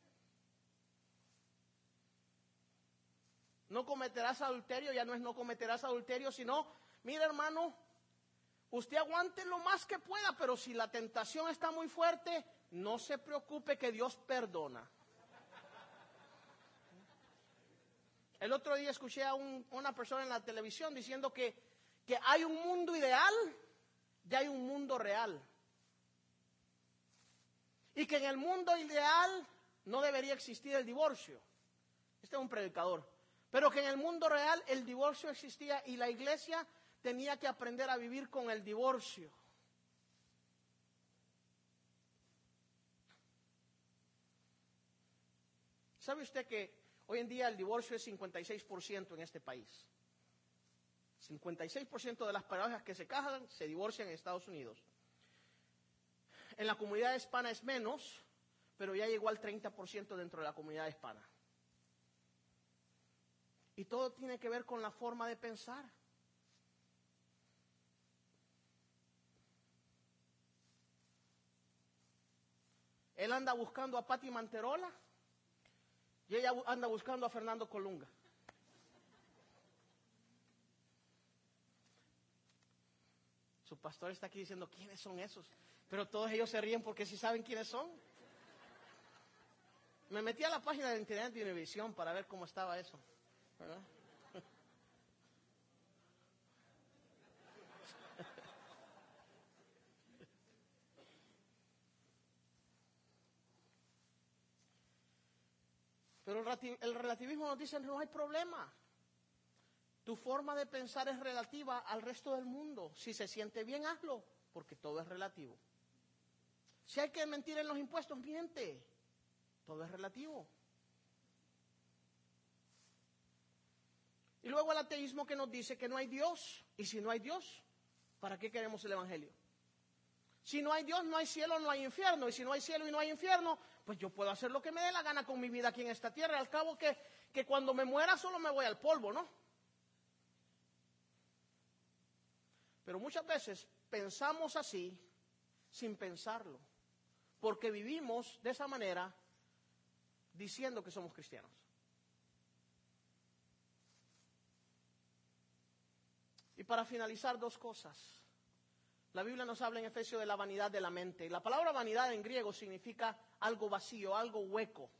No cometerás adulterio, ya no es no cometerás adulterio, sino, mira hermano, usted aguante lo más que pueda, pero si la tentación está muy fuerte, no se preocupe que Dios perdona. El otro día escuché a una persona en la televisión diciendo que hay un mundo ideal y hay un mundo real. Y que en el mundo ideal no debería existir el divorcio. Este es un predicador. Pero que en el mundo real el divorcio existía y la iglesia tenía que aprender a vivir con el divorcio. ¿Sabe usted que hoy en día el divorcio es 56% en este país? 56% de las parejas que se casan se divorcian en Estados Unidos. En la comunidad hispana es menos, pero ya llegó al 30% dentro de la comunidad hispana. Y todo tiene que ver con la forma de pensar. Él anda buscando a Pati Manterola y ella anda buscando a Fernando Colunga. Su pastor está aquí diciendo, ¿quiénes son esos? Pero todos ellos se ríen porque sí saben quiénes son. Me metí a la página de internet de Univision para ver cómo estaba eso, ¿verdad? Pero el relativismo nos dice, no hay problema. Tu forma de pensar es relativa al resto del mundo. Si se siente bien, hazlo, porque todo es relativo. Si hay que mentir en los impuestos, miente. Todo es relativo. Y luego el ateísmo que nos dice que no hay Dios. Y si no hay Dios, ¿para qué queremos el Evangelio? Si no hay Dios, no hay cielo, no hay infierno. Y si no hay cielo y no hay infierno, pues yo puedo hacer lo que me dé la gana con mi vida aquí en esta tierra. Al cabo que cuando me muera solo me voy al polvo, ¿no? Pero muchas veces pensamos así sin pensarlo. Porque vivimos de esa manera diciendo que somos cristianos. Y para finalizar, dos cosas. La Biblia nos habla en Efesios de la vanidad de la mente. Y la palabra vanidad en griego significa algo vacío, algo hueco.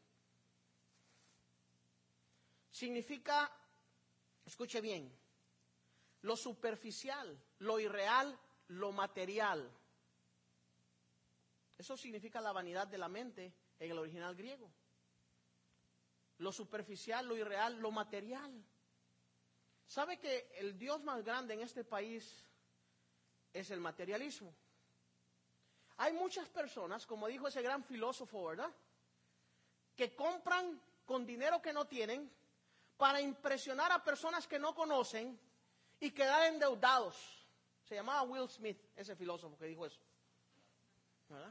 Significa, escuche bien, lo superficial, lo irreal, lo material. Eso significa la vanidad de la mente en el original griego. Lo superficial, lo irreal, lo material. ¿Sabe que el Dios más grande en este país es el materialismo? Hay muchas personas, como dijo ese gran filósofo, ¿verdad?, que compran con dinero que no tienen para impresionar a personas que no conocen y quedar endeudados. Se llamaba Will Smith, ese filósofo que dijo eso, ¿verdad?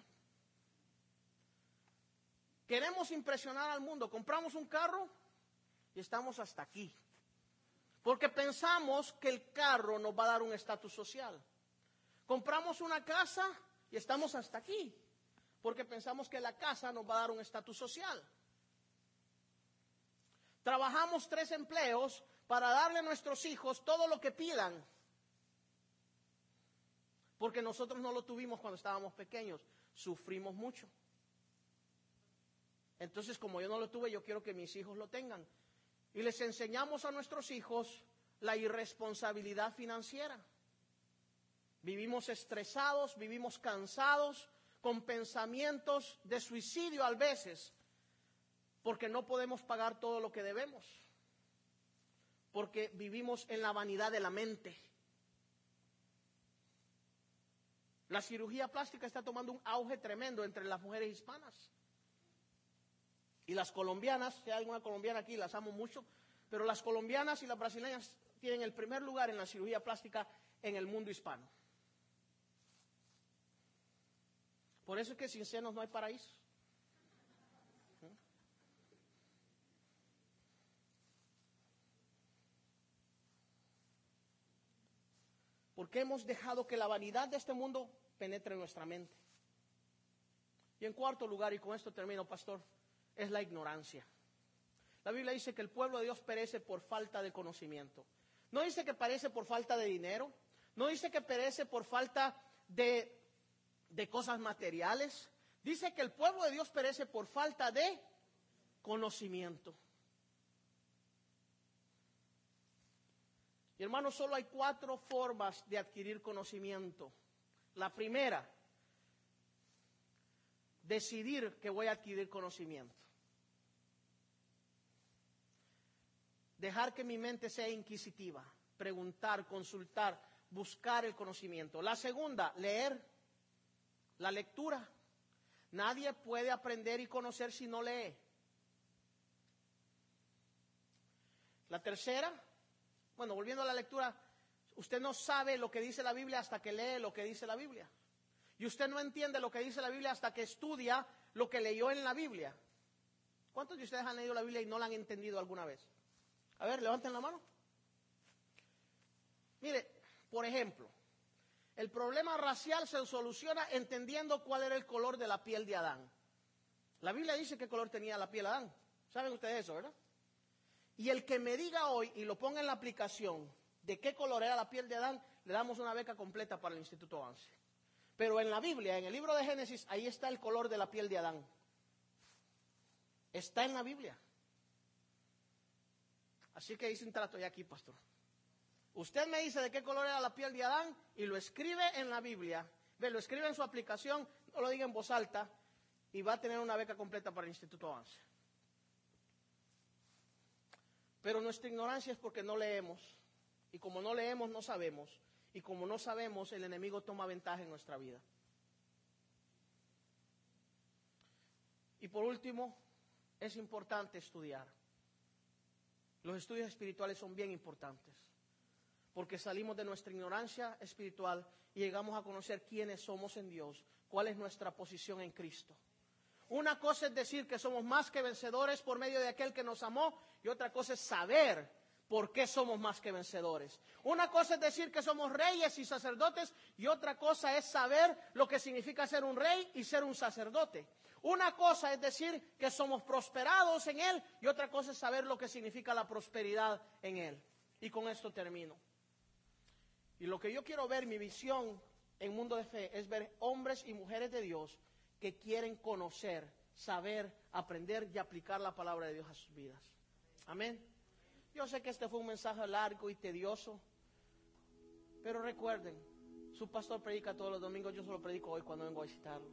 Queremos impresionar al mundo, compramos un carro y estamos hasta aquí. Porque pensamos que el carro nos va a dar un estatus social. Compramos una casa y estamos hasta aquí. Porque pensamos que la casa nos va a dar un estatus social. Trabajamos 3 empleos para darle a nuestros hijos todo lo que pidan. Porque nosotros no lo tuvimos cuando estábamos pequeños. Sufrimos mucho. Entonces, como yo no lo tuve, yo quiero que mis hijos lo tengan. Y les enseñamos a nuestros hijos la irresponsabilidad financiera. Vivimos estresados, vivimos cansados, con pensamientos de suicidio a veces, porque no podemos pagar todo lo que debemos, porque vivimos en la vanidad de la mente. La cirugía plástica está tomando un auge tremendo entre las mujeres hispanas. Y las colombianas, si hay alguna colombiana aquí, las amo mucho, pero las colombianas y las brasileñas tienen el primer lugar en la cirugía plástica en el mundo hispano. Por eso es que sin senos no hay paraíso. Porque hemos dejado que la vanidad de este mundo penetre en nuestra mente. Y en cuarto lugar, y con esto termino, pastor, es la ignorancia. La Biblia dice que el pueblo de Dios perece por falta de conocimiento. No dice que perece por falta de dinero, no dice que perece por falta de cosas materiales. Dice que el pueblo de Dios perece por falta de conocimiento. Y hermanos, solo hay 4 formas de adquirir conocimiento. La primera, decidir que voy a adquirir conocimiento. Dejar que mi mente sea inquisitiva, preguntar, consultar, buscar el conocimiento. La segunda, leer, la lectura. Nadie puede aprender y conocer si no lee. La tercera, bueno, volviendo a la lectura, usted no sabe lo que dice la Biblia hasta que lee lo que dice la Biblia. Y usted no entiende lo que dice la Biblia hasta que estudia lo que leyó en la Biblia. ¿Cuántos de ustedes han leído la Biblia y no la han entendido alguna vez? A ver, levanten la mano. Mire, por ejemplo, el problema racial se soluciona entendiendo cuál era el color de la piel de Adán. La Biblia dice qué color tenía la piel de Adán. ¿Saben ustedes eso, verdad? Y el que me diga hoy y lo ponga en la aplicación de qué color era la piel de Adán, le damos una beca completa para el Instituto Avance. Pero en la Biblia, en el libro de Génesis, ahí está el color de la piel de Adán. Está en la Biblia. Así que hice un trato ya aquí, pastor. Usted me dice de qué color era la piel de Adán y lo escribe en la Biblia. Ve, lo escribe en su aplicación, no lo diga en voz alta, y va a tener una beca completa para el Instituto Avance. Pero nuestra ignorancia es porque no leemos. Y como no leemos, no sabemos. Y como no sabemos, el enemigo toma ventaja en nuestra vida. Y por último, es importante estudiar. Los estudios espirituales son bien importantes, porque salimos de nuestra ignorancia espiritual y llegamos a conocer quiénes somos en Dios, cuál es nuestra posición en Cristo. Una cosa es decir que somos más que vencedores por medio de aquel que nos amó, y otra cosa es saber por qué somos más que vencedores. Una cosa es decir que somos reyes y sacerdotes, y otra cosa es saber lo que significa ser un rey y ser un sacerdote. Una cosa es decir que somos prosperados en Él, y otra cosa es saber lo que significa la prosperidad en Él. Y con esto termino. Y lo que yo quiero ver, mi visión en Mundo de Fe, es ver hombres y mujeres de Dios que quieren conocer, saber, aprender y aplicar la palabra de Dios a sus vidas. Amén. Yo sé que este fue un mensaje largo y tedioso, pero recuerden, su pastor predica todos los domingos, yo solo predico hoy cuando vengo a visitarlos.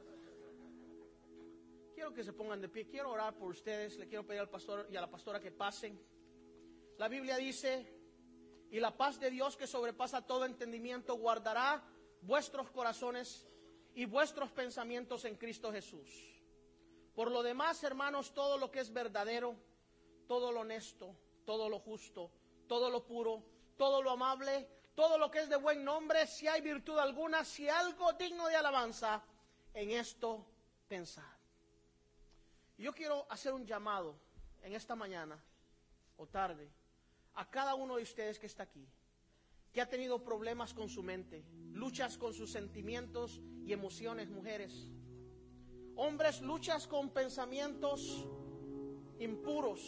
Quiero que se pongan de pie, quiero orar por ustedes, le quiero pedir al pastor y a la pastora que pasen. La Biblia dice: y la paz de Dios que sobrepasa todo entendimiento guardará vuestros corazones y vuestros pensamientos en Cristo Jesús. Por lo demás, hermanos, todo lo que es verdadero, todo lo honesto, todo lo justo, todo lo puro, todo lo amable, todo lo que es de buen nombre, si hay virtud alguna, si algo digno de alabanza, en esto pensad. Yo quiero hacer un llamado en esta mañana o tarde a cada uno de ustedes que está aquí, que ha tenido problemas con su mente, luchas con sus sentimientos y emociones, mujeres. Hombres, luchas con pensamientos impuros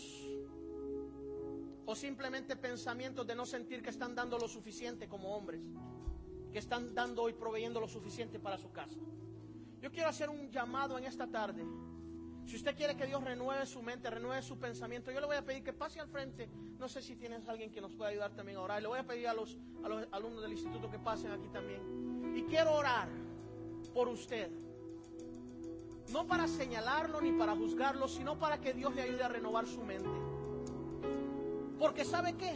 o simplemente pensamientos de no sentir que están dando lo suficiente como hombres, que están dando y proveyendo lo suficiente para su casa. Yo quiero hacer un llamado en esta tarde. Si usted quiere que Dios renueve su mente, renueve su pensamiento, yo le voy a pedir que pase al frente. No sé si tienes alguien que nos pueda ayudar también a orar. Le voy a pedir a los alumnos del instituto que pasen aquí también. Y quiero orar por usted. No para señalarlo ni para juzgarlo, sino para que Dios le ayude a renovar su mente. Porque ¿sabe qué?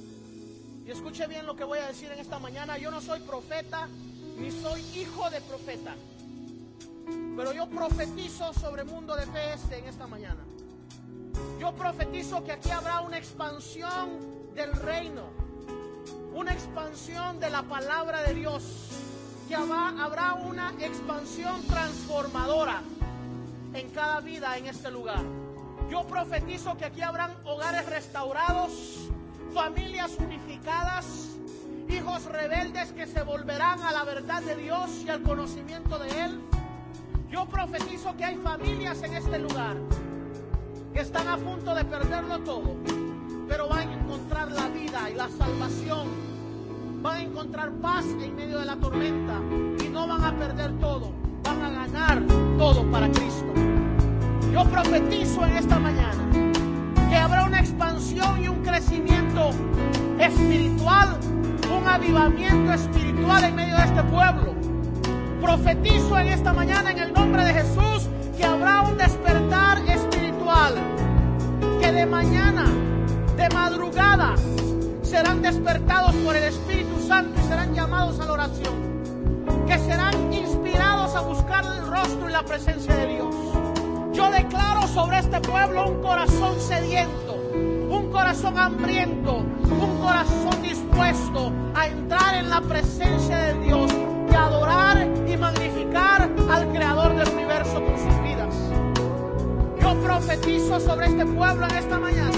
Y escuche bien lo que voy a decir en esta mañana. Yo no soy profeta, ni soy hijo de profeta. Pero yo profetizo sobre Mundo de Fe en esta mañana. Yo profetizo que aquí habrá una expansión del reino, una expansión de la palabra de Dios, que habrá una expansión transformadora en cada vida en este lugar. Yo profetizo que aquí habrán hogares restaurados, familias unificadas, hijos rebeldes que se volverán a la verdad de Dios y al conocimiento de Él. Yo profetizo que hay familias en este lugar que están a punto de perderlo todo, pero van a encontrar la vida y la salvación, van a encontrar paz en medio de la tormenta y no van a perder todo, van a ganar todo para Cristo. Yo profetizo en esta mañana que habrá una expansión y un crecimiento espiritual, un avivamiento espiritual en medio de este pueblo. Profetizo en esta mañana en el nombre de Jesús que habrá un despertar espiritual, que de mañana, de madrugada, serán despertados por el Espíritu Santo y serán llamados a la oración, que serán inspirados a buscar el rostro y la presencia de Dios. Yo declaro sobre este pueblo un corazón sediento, un corazón hambriento, un corazón dispuesto a entrar en la presencia de Dios y adorar y magnificar al Creador del universo con sus vidas. Yo profetizo sobre este pueblo en esta mañana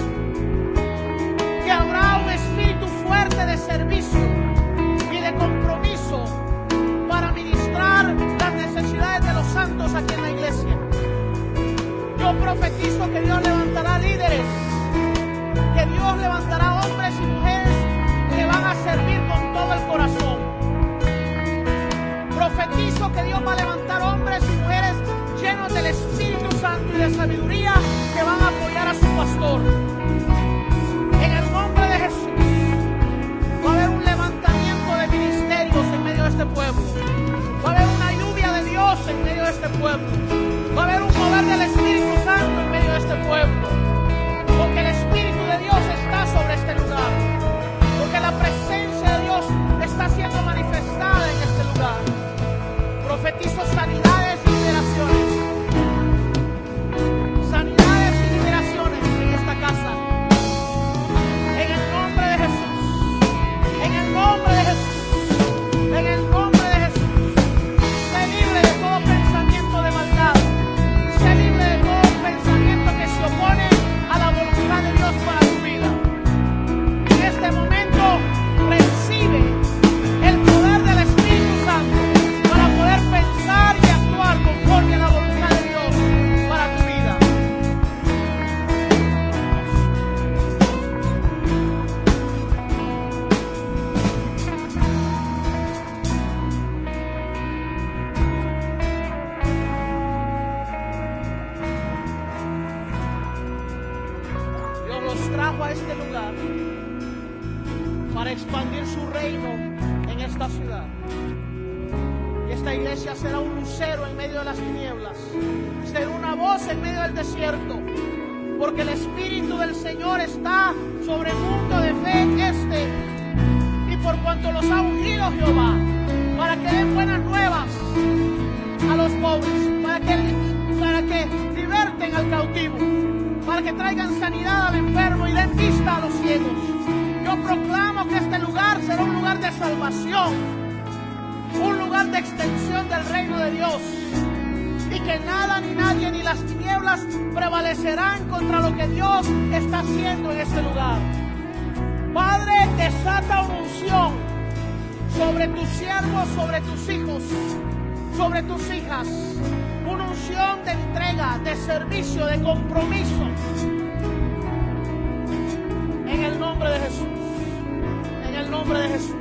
que habrá un espíritu fuerte de servicio y de compromiso para ministrar las necesidades de los santos aquí en la iglesia. Yo profetizo que Dios levantará líderes, que Dios levantará hombres y mujeres que van a servir con todo el corazón. Profetizo que Dios va a levantar hombres y mujeres llenos del Espíritu Santo y de sabiduría a este lugar para expandir su reino en esta ciudad. Y esta iglesia será un lucero en medio de las tinieblas, será una voz en medio del desierto, porque el Espíritu del Señor está sobre el mundo de fe y por cuanto los ha ungido Jehová, para que den buenas nuevas a los pobres, para que liberten al cautivo, para que traigan sanidad al enfermo y den vista a los ciegos. Yo proclamo que este lugar será un lugar de salvación, un lugar de extensión del reino de Dios, y que nada ni nadie ni las tinieblas prevalecerán contra lo que Dios está haciendo en este lugar. Padre, desata una unción sobre tus siervos, sobre tus hijos, sobre tus hijas, una unción de entrega, de servicio, de compromiso, en el nombre de Jesús, en el nombre de Jesús.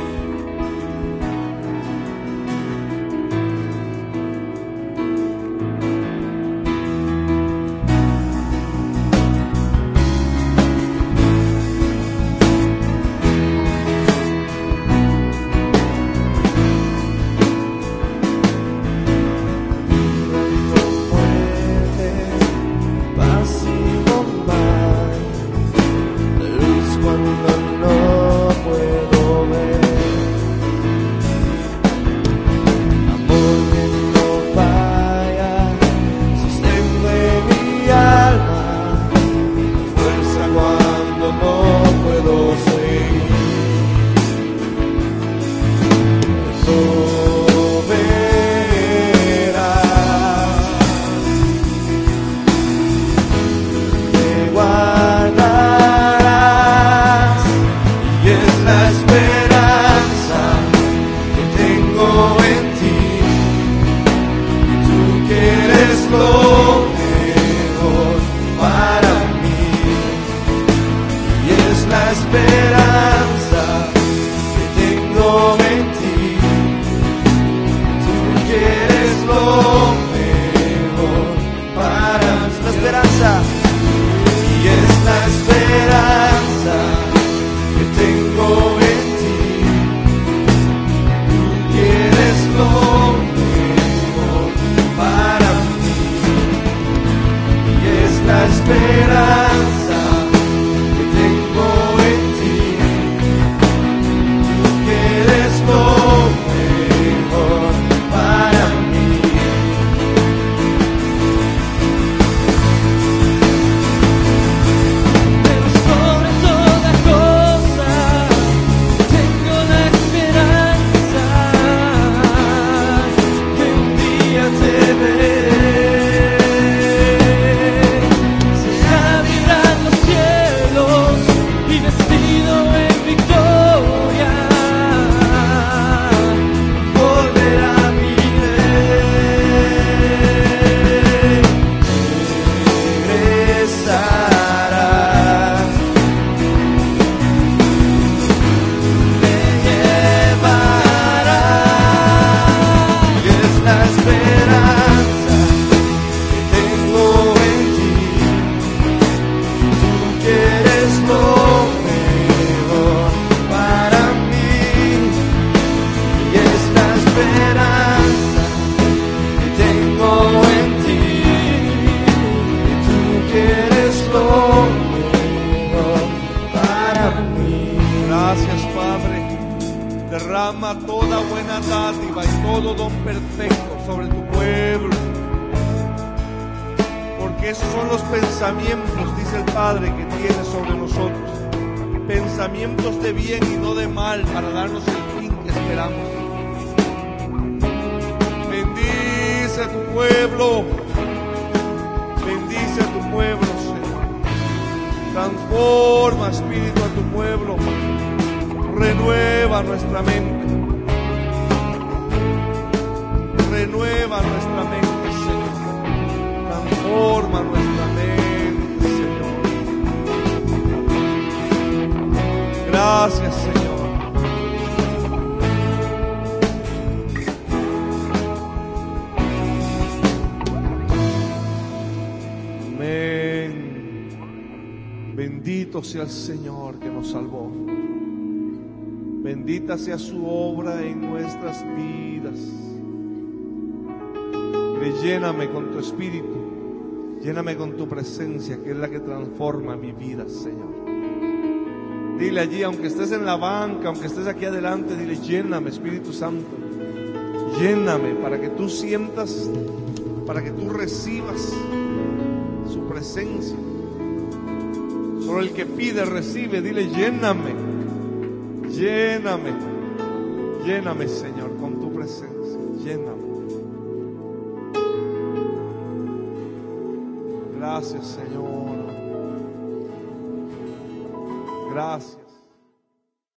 Derrama toda buena dádiva y todo don perfecto sobre tu pueblo, porque esos son los pensamientos, dice el Padre, que tiene sobre nosotros, pensamientos de bien y no de mal, para darnos el fin que esperamos. Bendice a tu pueblo, bendice a tu pueblo, Señor. Transforma, Espíritu, a tu pueblo. Renueva nuestra mente. Renueva nuestra mente, Señor. Transforma nuestra mente, Señor. Gracias, Señor. Amén. Bendito Bendito sea el Señor que nos salvó. Bendita sea su obra en nuestras vidas. Lléname con tu espíritu, lléname con tu presencia, que es la que transforma mi vida, Señor. Dile allí, aunque estés en la banca, aunque estés aquí adelante, dile: lléname, Espíritu Santo, lléname, para que tú sientas, para que tú recibas su presencia. Solo el que pide recibe. Dile: lléname, lléname, lléname, Señor, con tu presencia, lléname. Gracias, Señor. Gracias.